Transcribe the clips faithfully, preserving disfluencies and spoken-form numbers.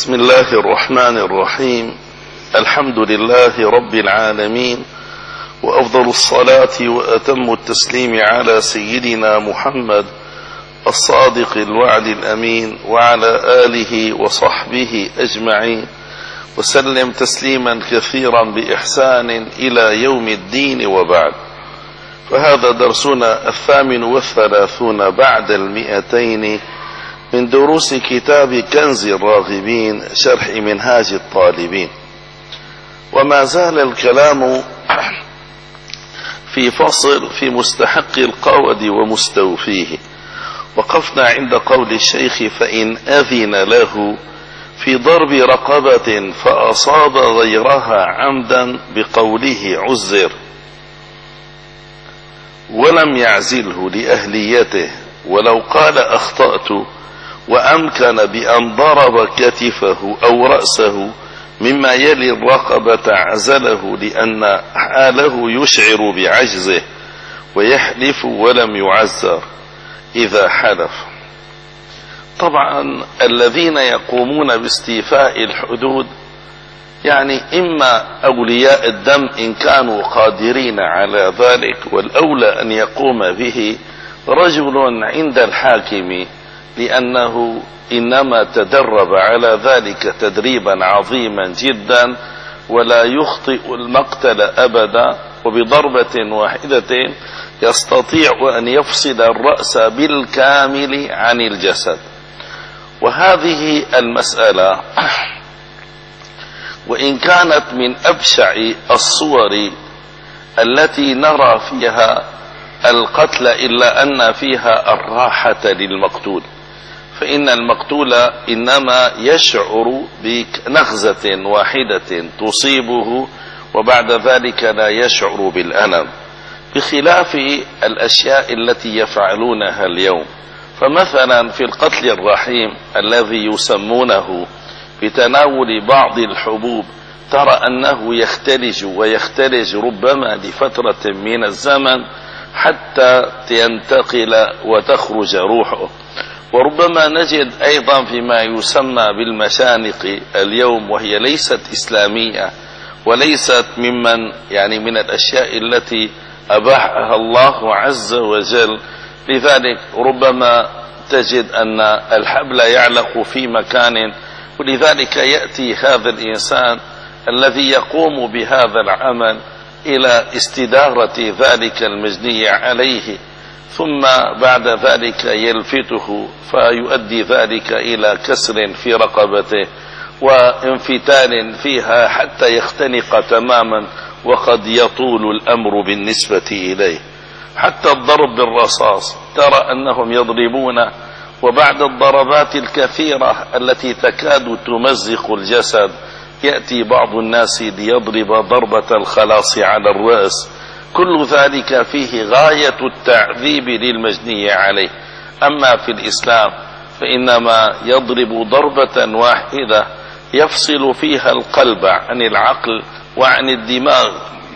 بسم الله الرحمن الرحيم. الحمد لله رب العالمين، وأفضل الصلاة وأتم التسليم على سيدنا محمد الصادق الوعد الأمين، وعلى آله وصحبه أجمعين، وسلم تسليما كثيرا بإحسان إلى يوم الدين، وبعد. فهذا درسنا الثامن والثلاثون بعد المئتين من دروس كتاب كنز الراغبين شرح منهاج الطالبين، وما زال الكلام في فصل في مستحق القود ومستوفيه. وقفنا عند قول الشيخ: فإن أذن له في ضرب رقبة فأصاب غيرها عمدا بقوله عزر، ولم يعزله لأهليته، ولو قال أخطأت وأمكن بأن ضرب كتفه أو رأسه مما يلي الرقبة عزله، لأن حاله يشعر بعجزه، ويحلف ولم يعزر إذا حلف. طبعا الذين يقومون باستيفاء الحدود يعني إما أولياء الدم إن كانوا قادرين على ذلك، والأولى أن يقوم به رجل عند الحاكم، لأنه إنما تدرب على ذلك تدريبا عظيما جدا، ولا يخطئ المقتل أبدا، وبضربة واحدة يستطيع أن يفصل الرأس بالكامل عن الجسد. وهذه المسألة وإن كانت من أبشع الصور التي نرى فيها القتل، إلا أن فيها الراحة للمقتول، فإن المقتول إنما يشعر بنغزة واحدة تصيبه، وبعد ذلك لا يشعر بالألم، بخلاف الأشياء التي يفعلونها اليوم. فمثلا في القتل الرحيم الذي يسمونه بتناول بعض الحبوب، ترى أنه يختلج ويختلج ربما لفترة من الزمن حتى ينتقل وتخرج روحه. وربما نجد أيضا فيما يسمى بالمشانق اليوم، وهي ليست إسلامية وليست ممن يعني من الأشياء التي أباحها الله عز وجل، لذلك ربما تجد أن الحبل يعلق في مكان، ولذلك يأتي هذا الإنسان الذي يقوم بهذا العمل إلى استدارة ذلك المجني عليه، ثم بعد ذلك يلفته فيؤدي ذلك إلى كسر في رقبته وانفتال فيها حتى يختنق تماما، وقد يطول الأمر بالنسبة إليه. حتى الضرب بالرصاص ترى أنهم يضربون، وبعد الضربات الكثيرة التي تكاد تمزق الجسد يأتي بعض الناس ليضرب ضربة الخلاص على الرأس. كل ذلك فيه غاية التعذيب للمجني عليه. أما في الإسلام فإنما يضرب ضربة واحدة يفصل فيها القلب عن العقل وعن الدماغ،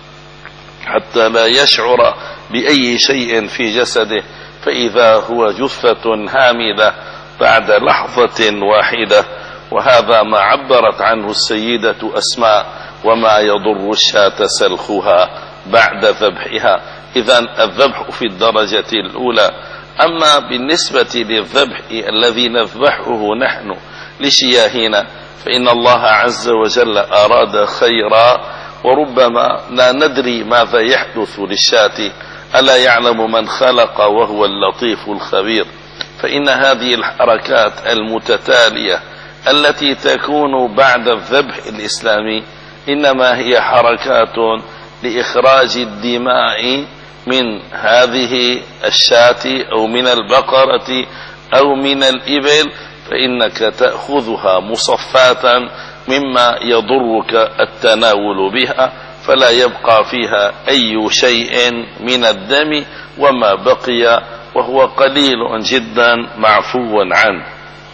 حتى لا يشعر بأي شيء في جسده، فإذا هو جثة هامدة بعد لحظة واحدة. وهذا ما عبرت عنه السيدة أسماء: وما يضر الشاة سلخها بعد ذبحها. إذن الذبح في الدرجة الأولى. أما بالنسبة للذبح الذي نذبحه نحن لشياهنا، فإن الله عز وجل أراد خيرا، وربما لا ندري ماذا يحدث للشاة، ألا يعلم من خلق وهو اللطيف الخبير. فإن هذه الحركات المتتالية التي تكون بعد الذبح الإسلامي إنما هي حركات لإخراج الدماء من هذه الشاة أو من البقرة أو من الإبل، فإنك تأخذها مصفاة مما يضرك التناول بها، فلا يبقى فيها أي شيء من الدم، وما بقي وهو قليل جدا معفو عنه.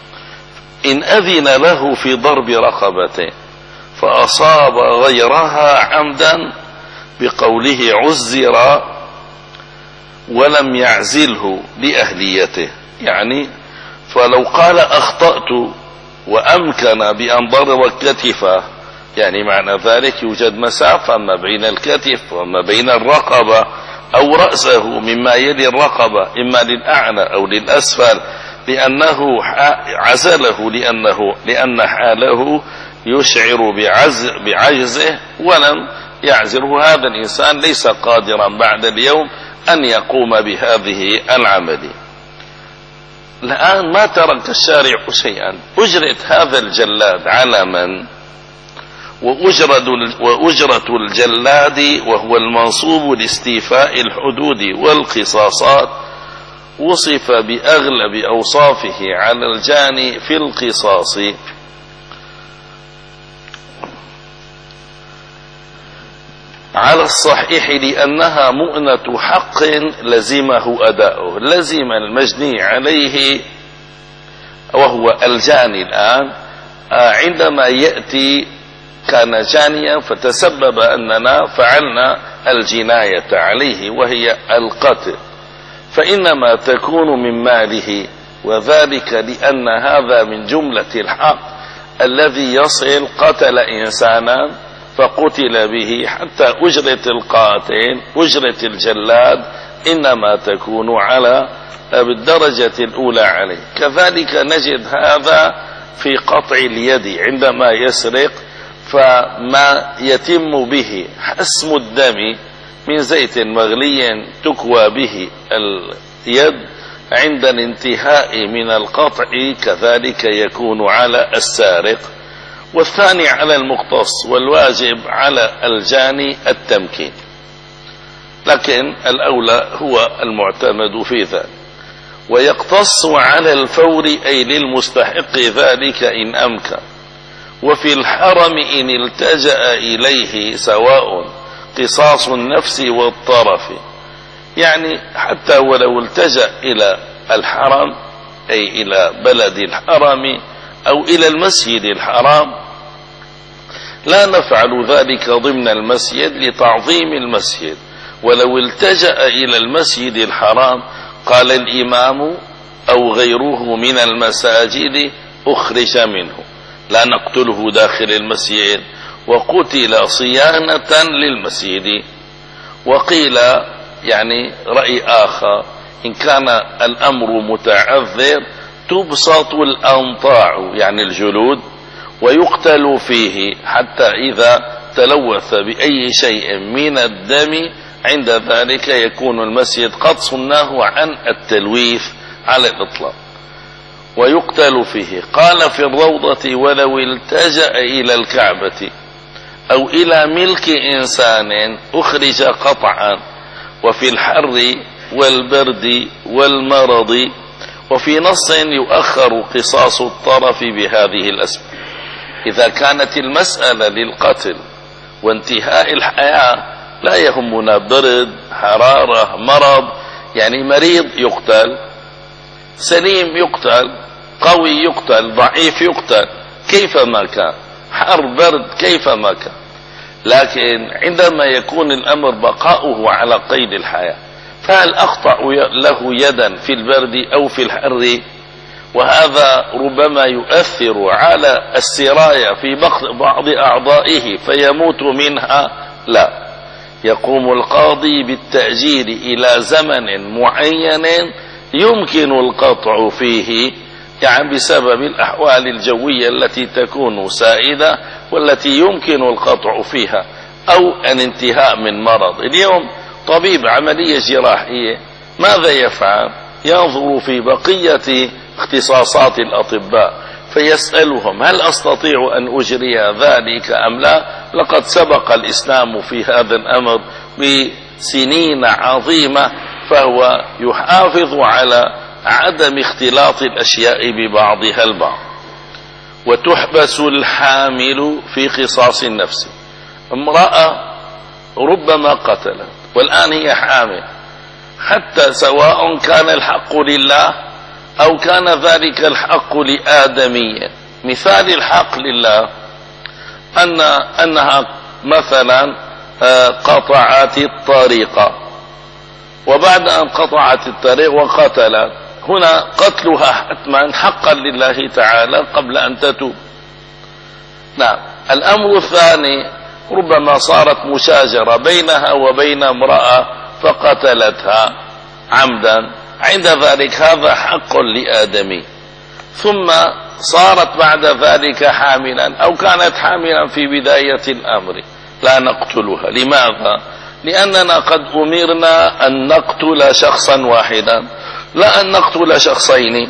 إن أذن له في ضرب رقبته فأصاب غيرها عمدا بقوله عزر ولم يعزله لأهليته، يعني فلو قال أخطأت وأمكن بأن ضرب كتفه، يعني معنى ذلك يوجد مسافة ما بين الكتف وما بين الرقبة، أو رأسه مما يلي الرقبة إما للأعلى أو للأسفل، لأنه عزله لأنه لأن حاله يشعر بعز بعجزه ولم يعزله. هذا الإنسان ليس قادرا بعد اليوم أن يقوم بهذه العملية. الآن ما ترك الشارع شيئا، أجرة هذا الجلاد على من؟ وأجرة الجلاد وهو المنصوب لاستيفاء الحدود والقصاصات وصف بأغلب أوصافه على الجاني في القصاص. على الصحيح لأنها مؤنة حق لزمه أداؤه، لزم المجني عليه وهو الجاني الآن عندما يأتي كان جانيا فتسبب أننا فعلنا الجناية عليه وهي القتل، فإنما تكون من ماله، وذلك لأن هذا من جملة الحق الذي يصل قتل إنسانا فقتل به، حتى أجرة القاتل أجرة الجلاد إنما تكون على بالدرجة الأولى عليه. كذلك نجد هذا في قطع اليد عندما يسرق، فما يتم به حسم الدم من زيت مغلي تكوى به اليد عند الانتهاء من القطع، كذلك يكون على السارق. والثاني على المقتص، والواجب على الجاني التمكين، لكن الأولى هو المعتمد في ذلك. ويقتص على الفور أي للمستحق ذلك إن أمكن. وفي الحرم إن التجأ إليه سواء قصاص النفس والطرف، يعني حتى ولو التجأ إلى الحرم أي إلى بلد الحرم أو إلى المسجد الحرام، لا نفعل ذلك ضمن المسجد لتعظيم المسجد. ولو التجأ إلى المسجد الحرام قال الإمام أو غيره من المساجد أخرج منه، لا نقتله داخل المسجد، وقتل صيانة للمسجد. وقيل يعني رأي آخر إن كان الأمر متعذر تبسط الأنطاع يعني الجلود ويقتل فيه، حتى إذا تلوث بأي شيء من الدم عند ذلك يكون المسجد قد صناه عن التلويث على الإطلاق، ويقتل فيه. قال في الروضة ولو التجأ إلى الكعبة أو إلى ملك إنسان أخرج قطعا. وفي الحر والبرد والمرض. وفي نص يؤخر قصاص الطرف بهذه الأسباب. إذا كانت المسألة للقتل وانتهاء الحياة لا يهمنا برد حرارة مرض، يعني مريض يقتل، سليم يقتل، قوي يقتل، ضعيف يقتل، كيفما كان، حر برد كيفما كان. لكن عندما يكون الأمر بقاؤه على قيد الحياة، فهل أخطأ له يدا في البرد أو في الحر؟ وهذا ربما يؤثر على السراية في بعض أعضائه فيموت منها. لا، يقوم القاضي بالتأجيل إلى زمن معين يمكن القطع فيه، يعني بسبب الأحوال الجوية التي تكون سائدة والتي يمكن القطع فيها، أو الانتهاء من مرض. اليوم طبيب عملية جراحية ماذا يفعل؟ ينظر في بقية اختصاصات الأطباء فيسألهم هل أستطيع أن أجري ذلك أم لا؟ لقد سبق الإسلام في هذا الأمر بسنين عظيمة، فهو يحافظ على عدم اختلاط الأشياء ببعضها البعض. وتحبس الحامل في قصاص النفس. امرأة ربما قتلت والآن هي حامل، حتى سواء كان الحق لله أو كان ذلك الحق لآدمية. مثال الحق لله أن أنها مثلا قطعت الطريق، وبعد أن قطعت الطريق وقتلت، هنا قتلها حتما حقا لله تعالى قبل أن تتوب. نعم. الأمر الثاني ربما صارت مشاجرة بينها وبين امرأة فقتلتها عمدا، عند ذلك هذا حق لآدمي. ثم صارت بعد ذلك حاملا أو كانت حاملا في بداية الأمر، لا نقتلها. لماذا؟ لأننا قد أمرنا أن نقتل شخصا واحدا لا أن نقتل شخصين.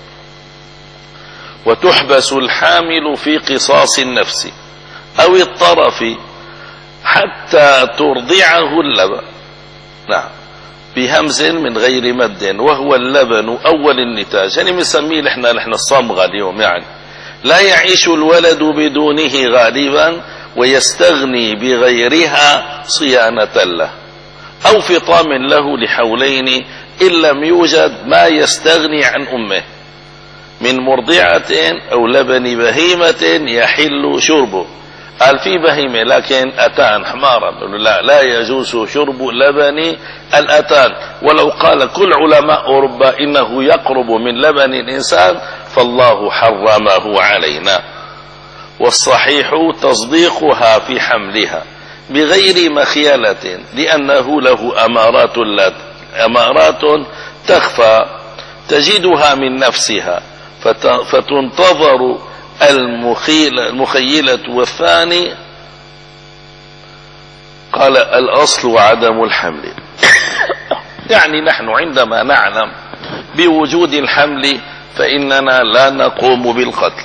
وتحبس الحامل في قصاص النفس أو الطرف حتى ترضعه اللبن. نعم، بهمز من غير مد، وهو اللبن أول النتاج، يعني بنسميه نحن نحن الصمغة اليوم. يعني لا يعيش الولد بدونه غالبا ويستغني بغيرها صيانة له، أو فطام له لحولين إن لم يوجد ما يستغني عن أمه من مرضعة أو لبن بهيمة يحل شربه. قال في بهيمة لكن أتان حمارا، لا لا يجوز شرب لبن الأتان. ولو قال كل علماء أوروبا إنه يقرب من لبن الإنسان فالله حرمه علينا. والصحيح تصديقها في حملها بغير مخيلة، لأنه له أمارات أمارات تخفى تجدها من نفسها فتنتظر المخيلة. والثاني قال الأصل عدم الحمل. يعني نحن عندما نعلم بوجود الحمل فإننا لا نقوم بالقتل.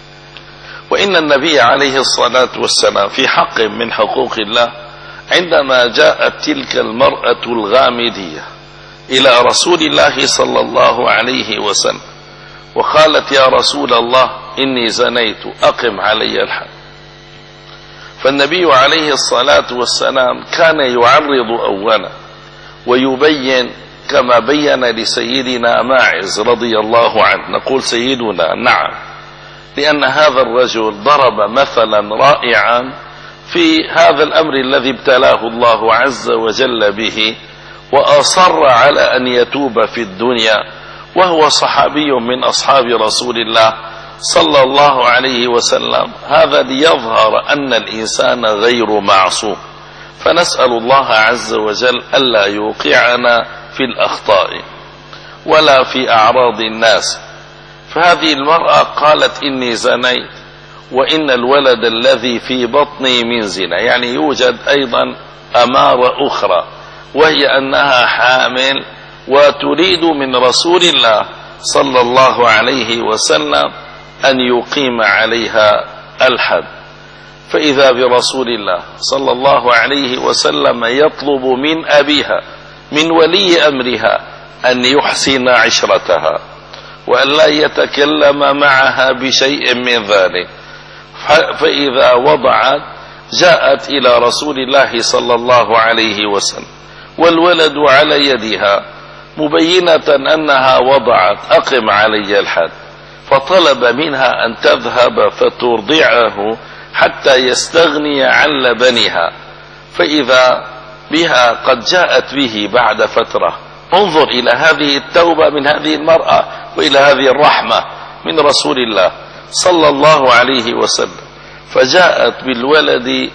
وإن النبي عليه الصلاة والسلام في حق من حقوق الله عندما جاءت تلك المرأة الغامدية إلى رسول الله صلى الله عليه وسلم وقالت يا رسول الله إني زنيت أقم علي الحد، فالنبي عليه الصلاة والسلام كان يعرض أولا ويبين كما بين لسيدنا ماعز رضي الله عنه. نقول سيدنا نعم، لأن هذا الرجل ضرب مثلا رائعا في هذا الأمر الذي ابتلاه الله عز وجل به، وأصر على أن يتوب في الدنيا، وهو صحابي من أصحاب رسول الله صلى الله عليه وسلم. هذا ليظهر أن الإنسان غير معصوم، فنسأل الله عز وجل ألا يوقعنا في الأخطاء ولا في أعراض الناس. فهذه المرأة قالت إني زنيت وإن الولد الذي في بطني من زنا، يعني يوجد أيضا أمارة أخرى وهي أنها حامل وتريد من رسول الله صلى الله عليه وسلم أن يقيم عليها الحد. فإذا برسول الله صلى الله عليه وسلم يطلب من أبيها من ولي أمرها أن يحسن عشرتها وأن لا يتكلم معها بشيء من ذلك. فإذا وضعت جاءت إلى رسول الله صلى الله عليه وسلم والولد على يدها مبينة أنها وضعت أقم علي الحد، فطلب منها أن تذهب فترضعه حتى يستغني عن لبنها. فإذا بها قد جاءت به بعد فترة. انظر إلى هذه التوبة من هذه المرأة وإلى هذه الرحمة من رسول الله صلى الله عليه وسلم. فجاءت بالولد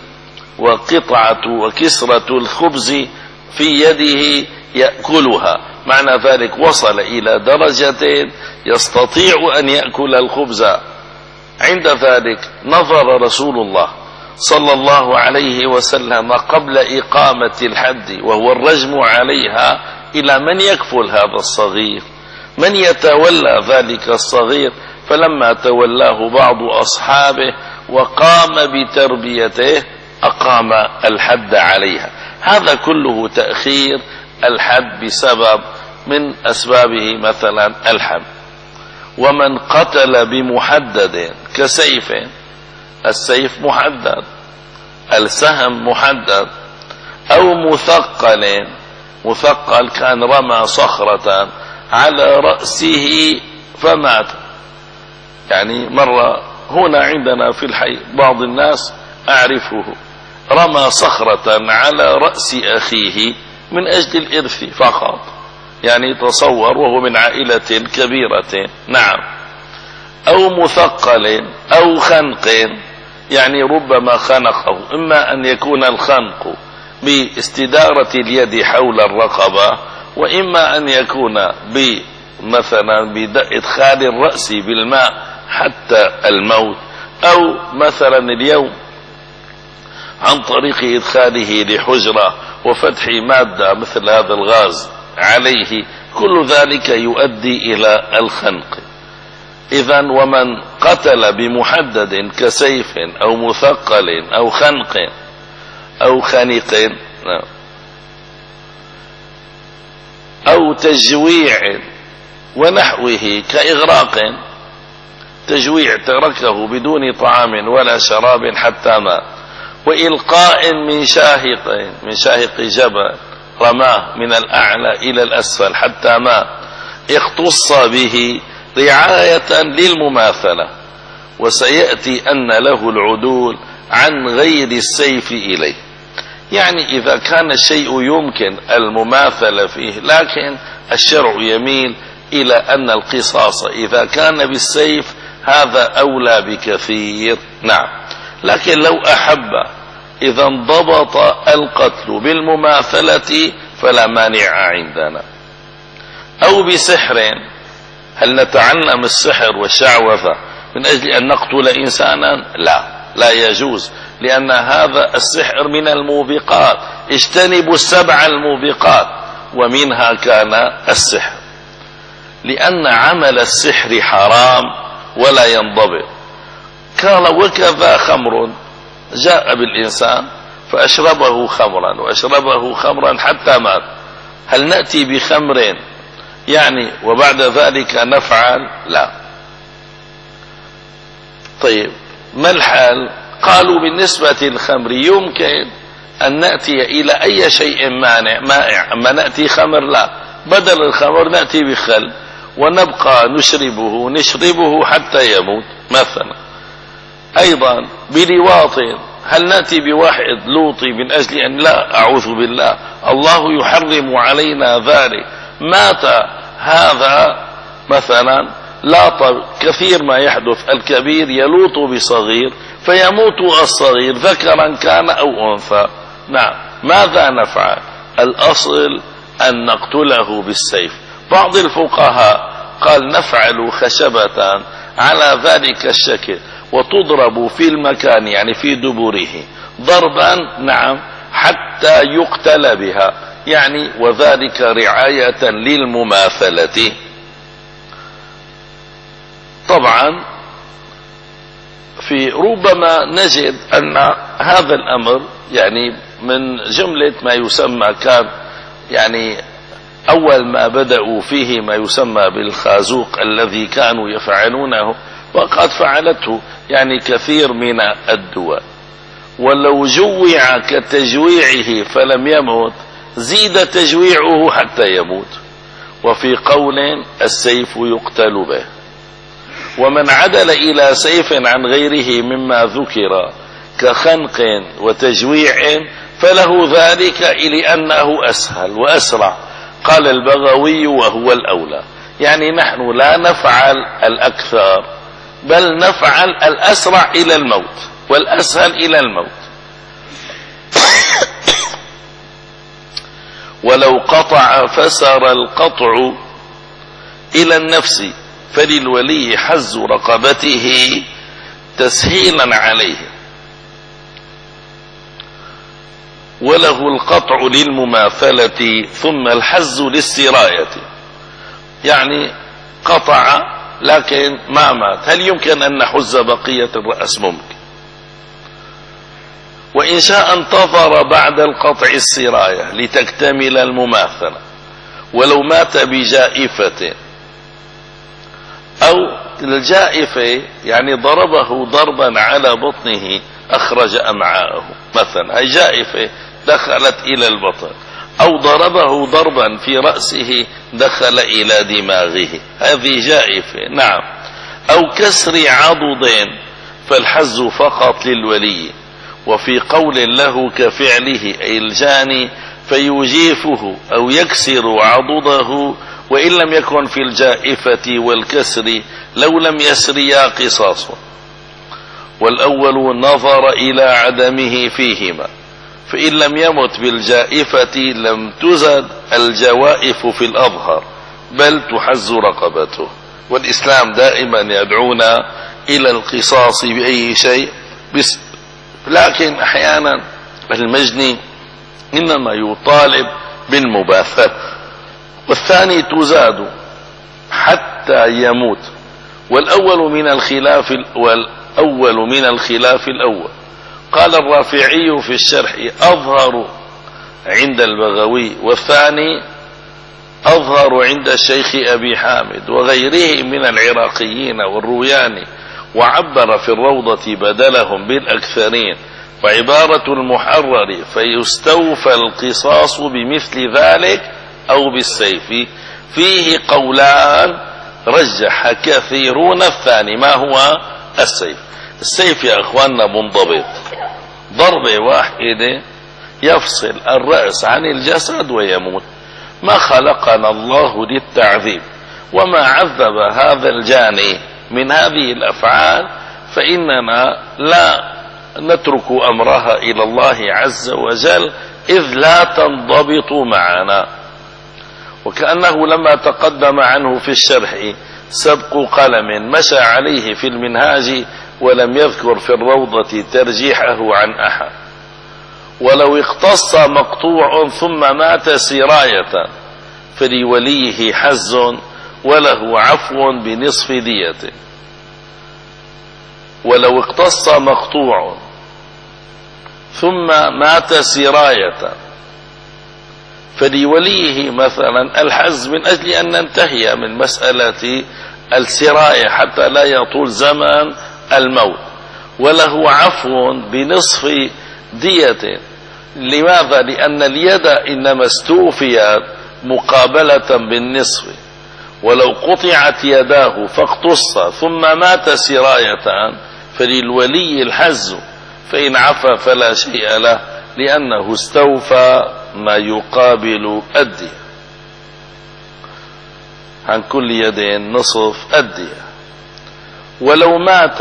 وقطعة وكسرة الخبز في يده يأكلها، معنى ذلك وصل إلى درجة يستطيع أن يأكل الخبز. عند ذلك نظر رسول الله صلى الله عليه وسلم قبل إقامة الحد وهو الرجم عليها إلى من يكفل هذا الصغير، من يتولى ذلك الصغير. فلما تولاه بعض أصحابه وقام بتربيته أقام الحد عليها. هذا كله تأخير الحد بسبب من أسبابه مثلا الحمل. ومن قتل بمحدد كسيف، السيف محدد، السهم محدد، أو مثقل، مثقل كان رمى صخرة على رأسه فمات. يعني مرة هنا عندنا في الحي بعض الناس أعرفه رمى صخرة على رأس أخيه من أجل الإرث فقط، يعني تصور وهو من عائلة كبيرة، نعم، أو مثقل أو خنق، يعني ربما خنقه، إما أن يكون الخنق باستدارة اليد حول الرقبة، وإما أن يكون مثلا بإدخال الرأس بالماء حتى الموت، أو مثلا اليوم عن طريق إدخاله لحجرة وفتح مادة مثل هذا الغاز عليه، كل ذلك يؤدي إلى الخنق. إذن ومن قتل بمحدد كسيف أو مثقل أو خنق أو خنق أو تجويع ونحوه كإغراق، تجويع تركه بدون طعام ولا شراب حتى مات، وإلقاء من شاهق من شاهق جبل رماه من الأعلى إلى الأسفل حتى مات، اختص به رعاية للمماثلة، وسيأتي أن له العدول عن غير السيف إليه. يعني إذا كان الشيء يمكن المماثلة فيه، لكن الشرع يميل إلى أن القصاص إذا كان بالسيف هذا أولى بكثير، نعم. لكن لو أحب إذا انضبط القتل بالمماثلة فلا مانع عندنا. أو بسحر، هل نتعلم السحر والشعوذة من أجل أن نقتل إنسانا؟ لا، لا يجوز، لأن هذا السحر من الموبقات، اجتنبوا السبع الموبقات، ومنها كان السحر، لأن عمل السحر حرام ولا ينضبط. قال وكذا خمر، جاء بالإنسان فأشربه خمرا وأشربه خمرا حتى مات، هل نأتي بخمر يعني وبعد ذلك نفعل؟ لا. طيب ما الحال؟ قالوا بالنسبة للخمر يمكن أن نأتي إلى أي شيء مانع مائع، أما نأتي خمر لا، بدل الخمر نأتي بخل ونبقى نشربه نشربه حتى يموت مثلا. أيضا بلواط، هل نأتي بواحد لوطي من أجل أن لا، أعوذ بالله، الله يحرم علينا ذلك، مات هذا مثلا لاط، كثير ما يحدث الكبير يلوط بصغير فيموت الصغير ذكرا كان أو أنثى، نعم، ماذا نفعل؟ الأصل أن نقتله بالسيف. بعض الفقهاء قال نفعل خشبة على ذلك الشكل وتضرب في المكان يعني في دبره ضربا، نعم، حتى يقتل بها، يعني وذلك رعاية للمماثلة. طبعا في ربما نجد أن هذا الأمر يعني من جملة ما يسمى، كان يعني أول ما بدأوا فيه ما يسمى بالخازوق الذي كانوا يفعلونه، وقد فعلته يعني كثير من الدول، ولو جوع كتجويعه فلم يمت زيد تجويعه حتى يموت. وفي قول السيف يقتل به. ومن عدل إلى سيف عن غيره مما ذكر كخنق وتجويع فله ذلك لأنه أسهل وأسرع، قال البغوي وهو الأولى. يعني نحن لا نفعل الأكثر، بل نفعل الأسرع إلى الموت والأسهل إلى الموت. ولو قطع فسر القطع إلى النفس فللولي حز رقبته تسهيلا عليه، وله القطع للمماثلة ثم الحز للسراية. يعني قطع لكن ما مات، هل يمكن أن نحز بقية الرأس؟ ممكن. وإن شاء انتظر بعد القطع السراية لتكتمل المماثلة. ولو مات بجائفة أو الجائفة يعني ضربه ضربا على بطنه أخرج أمعاءه مثلا، هي جائفة دخلت إلى البطن، أو ضربه ضربا في رأسه دخل إلى دماغه، هذه جائفة، نعم. أو كسر عضد فالحز فقط للولي. وفي قول له كفعله أي الجاني فيجيفه أو يكسر عضده، وإن لم يكن في الجائفة والكسر لو لم يسريا قصاص. والأول نظر إلى عدمه فيهما، فإن لم يمت بالجائفة لم تزد الجوائف في الأظهر بل تحز رقبته. والإسلام دائما يدعونا إلى القصاص بأي شيء، بس لكن أحيانا المجني إنما يطالب بالمباثة. والثاني تزاد حتى يموت. والأول من الخلاف والأول من الخلاف الأول. قال الرافعي في الشرح أظهر عند البغوي، والثاني أظهر عند الشيخ أبي حامد وغيره من العراقيين والروياني، وعبر في الروضة بدلهم بالأكثرين، وعبارة المحرر فيستوفى القصاص بمثل ذلك أو بالسيف. فيه قولان رجح كثيرون الثاني. ما هو السيف؟ السيف يا أخواننا منضبط، ضربة واحدة يفصل الرأس عن الجسد ويموت. ما خلقنا الله للتعذيب، وما عذب هذا الجاني من هذه الأفعال فإننا لا نترك أمرها إلى الله عز وجل، إذ لا تنضبط معنا. وكأنه لما تقدم عنه في الشرح سبق قلم مشى عليه في المنهاج، ولم يذكر في الروضة ترجيحه عن أحد. ولو اقتص مقطوع ثم مات سراية فلوليه حز وله عفو بنصف ديته. ولو اقتص مقطوع ثم مات سراية فلوليه مثلا الحز، من أجل أن ننتهي من مسألة السراية حتى لا يطول زمن الموت. وله عفو بنصف ديته. لماذا؟ لأن اليد إنما استوفيت مقابلة بالنصف. ولو قطعت يداه فاقتص ثم مات سراية فللولي الحز، فإن عفا فلا شيء له، لأنه استوفى ما يقابل الدية. عن كل يد نصف الدية. ولو مات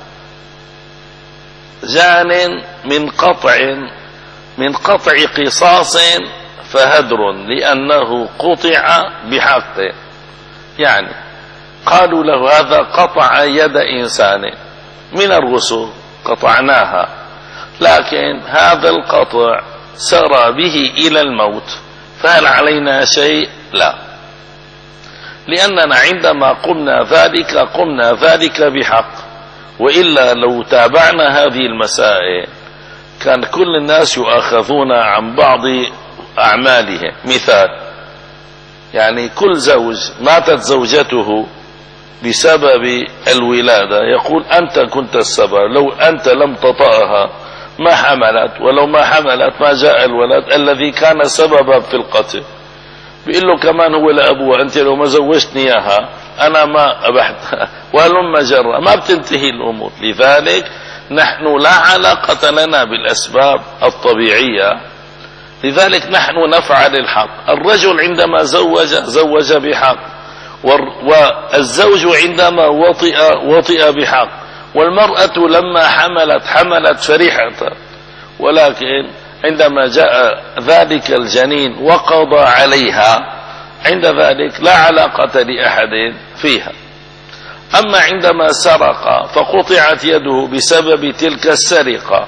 جان من قطع من قطع قصاص فهدر، لأنه قطع بحقه. يعني قالوا له هذا قطع يد إنسان من الرسل قطعناها، لكن هذا القطع سرى به إلى الموت، فهل علينا شيء؟ لا، لأننا عندما قمنا ذلك قمنا ذلك بحق. وإلا لو تابعنا هذه المسائل كان كل الناس يؤاخذون عن بعض أعمالهم. مثال، يعني كل زوج ماتت زوجته بسبب الولادة يقول أنت كنت السبب، لو أنت لم تطأها ما حملت، ولو ما حملت ما جاء الولد الذي كان سببا في القتل. بيقول له كمان هو لأبوه أنت لو ما زوجتني إياها أنا ما أبحتها، وهلما جرى، ما بتنتهي الأمور. لذلك نحن لا علاقة لنا بالأسباب الطبيعية، لذلك نحن نفعل الحق. الرجل عندما زوج زوج بحق، والزوج عندما وطئ وطئ بحق، والمرأة لما حملت حملت فرحة. ولكن عندما جاء ذلك الجنين وقضى عليها، عند ذلك لا علاقة لأحد فيها. أما عندما سرق فقطعت يده بسبب تلك السرقة،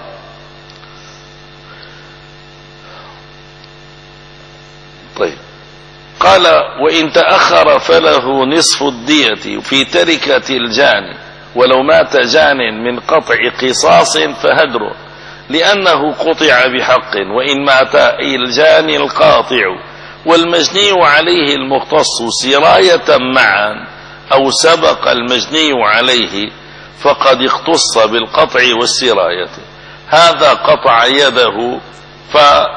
طيب قال وإن تأخر فله نصف الدية في تركة الجاني، ولو مات جان من قطع قصاص فهدر، لأنه قطع بحق. وإن مات أي الجاني القاطع والمجني عليه المختص سراية معا، أو سبق المجني عليه فقد اختص بالقطع والسراية. هذا قطع يده ف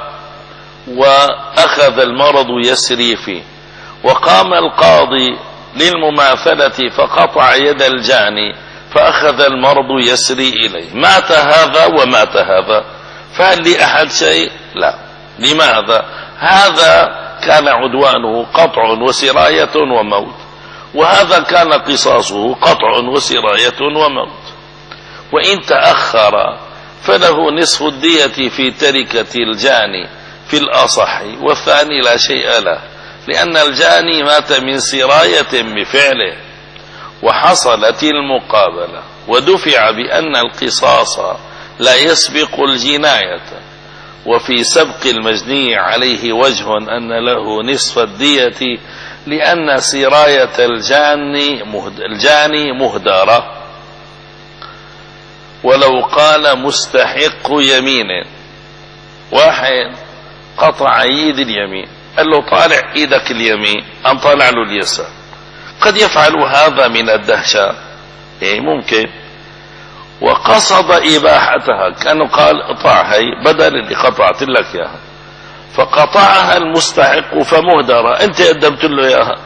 وأخذ المرض يسري فيه، وقام القاضي للمماثلة فقطع يد الجاني فأخذ المرض يسري إليه. مات هذا ومات هذا، فهل لأحد شيء؟ لا. لماذا؟ هذا كان عدوانه قطع وسراية وموت، وهذا كان قصاصه قطع وسراية وموت. وإن تأخر فله نصف الدية في تركة الجاني في الأصح، والثاني لا شيء له، لأن الجاني مات من سراية بفعله وحصلت المقابلة، ودفع بأن القصاص لا يسبق الجناية. وفي سبق المجني عليه وجه أن له نصف الدية، لأن سراية الجاني مهد الجاني مهدرة. ولو قال مستحق يمين، واحد قطع ايد اليمين، قال له طالع ايدك اليمين، ان طالع له اليسار، قد يفعل هذا من الدهشة، يعني ممكن، وقصد إباحتها، كانوا قال اقطع هي بدل اللي قطعت لك اياها، فقطعها المستحق فمهدرة، انت قدمت له اياها،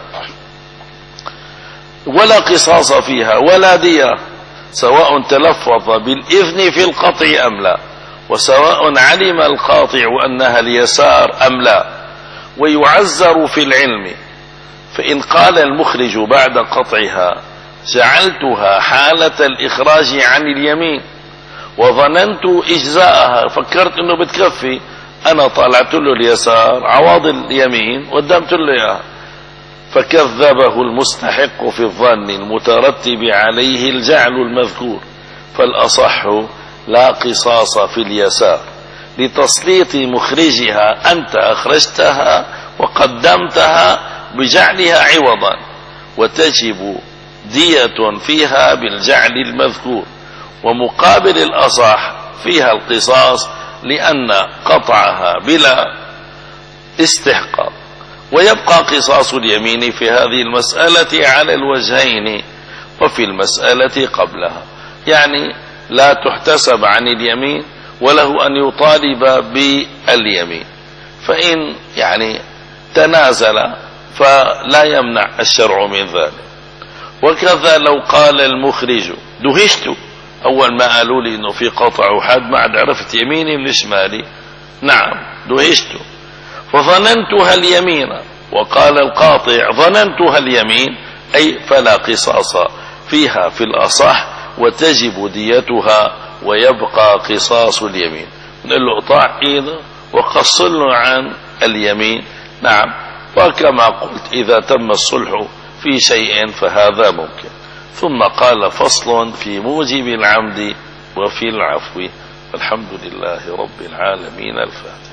ولا قصاص فيها ولا دية، سواء تلفظ بالإذن في القطع أم لا، وسواء علم القاطع أنها اليسار أم لا. ويعزر في العلم، فإن قال المخرج بعد قطعها جعلتها حالة الإخراج عن اليمين وظننت إجزاءها، فكرت أنه بتكفي، أنا طالعت له اليسار عواض اليمين وقدمت له إياها، فكذبه المستحق في الظن المترتب عليه الجعل المذكور. فالأصح لا قصاص في اليسار لتسليط مخرجها، أنت أخرجتها وقدمتها بجعلها عوضا، وتجب دية فيها بالجعل المذكور. ومقابل الأصح فيها القصاص، لأن قطعها بلا استحقاق. ويبقى قصاص اليمين في هذه المسألة على الوجهين وفي المسألة قبلها، يعني لا تحتسب عن اليمين، وله أن يطالب باليمين، فإن يعني تنازل فلا يمنع الشرع من ذلك. وكذا لو قال المخرج دهشت، أول ما قالوا لي إنه في قطع وحد ما عاد عرفت يميني من شمالي، نعم دهشت، فظننتها اليمين، وقال القاطع ظننتها اليمين، أي فلا قصاص فيها في الأصح، وتجب ديتها ويبقى قصاص اليمين. نقول له اقطع ايده وقصله عن اليمين، نعم. وكما قلت إذا تم الصلح في شيء فهذا ممكن. ثم قال فصل في موجب العمد وفي العفو. الحمد لله رب العالمين. الفاتحة.